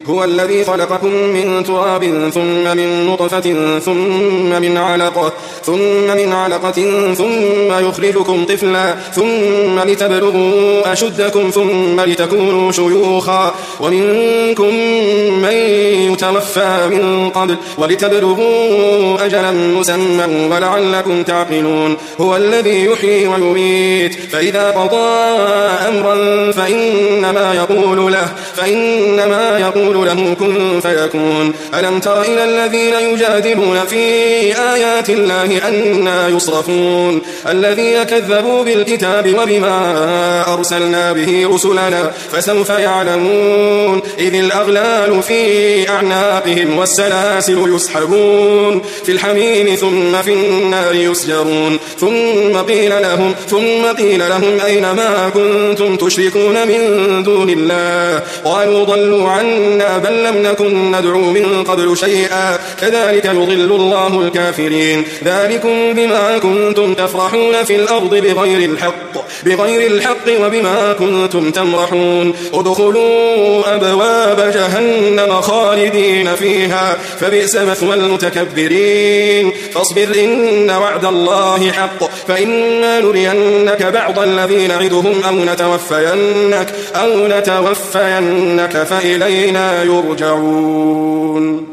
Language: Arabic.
هو الذي خلقكم من تراب ثم من نطفة ثم من علقة ثم يخرجكم طفلا ثم لتبلغوا أشدكم ثم لتكونوا شيوخا ومنكم من يتوفى من قبل ولتبلغوا أجلا مسمى ولعلكم تعقلون. هو الذي يحيي ويميت فإذا قضى أمرا فإنما يقول له كن فيكون. ألم تر إلى الذين يجادلون في آيات الله أنى يصرفون الذين كذبوا بالكتاب وبما أرسلنا به رسلنا فسوف يعلمون إذ الأغلال في أعناقهم والسلاسل يسحبون في الحميم ثم في النار يسجرون ثم قيل لهم أين ما كنتم تشركون من دون الله قالوا ضلوا عنا بل لم نكن ندعو من قبل شيئا كذلك يضل الله الكافرين. ذلكم بما كنتم تفرحون في الأرض بغير الحق وبما كنتم تمرحون. ادخلوا أبواب جهنم خالدين فيها فبئس مثوى المتكبرين. فاصبر إن وعد الله حق فإنا نرينك بعض الذي نعدهم أو نتوفينك فإلينا يرجعون.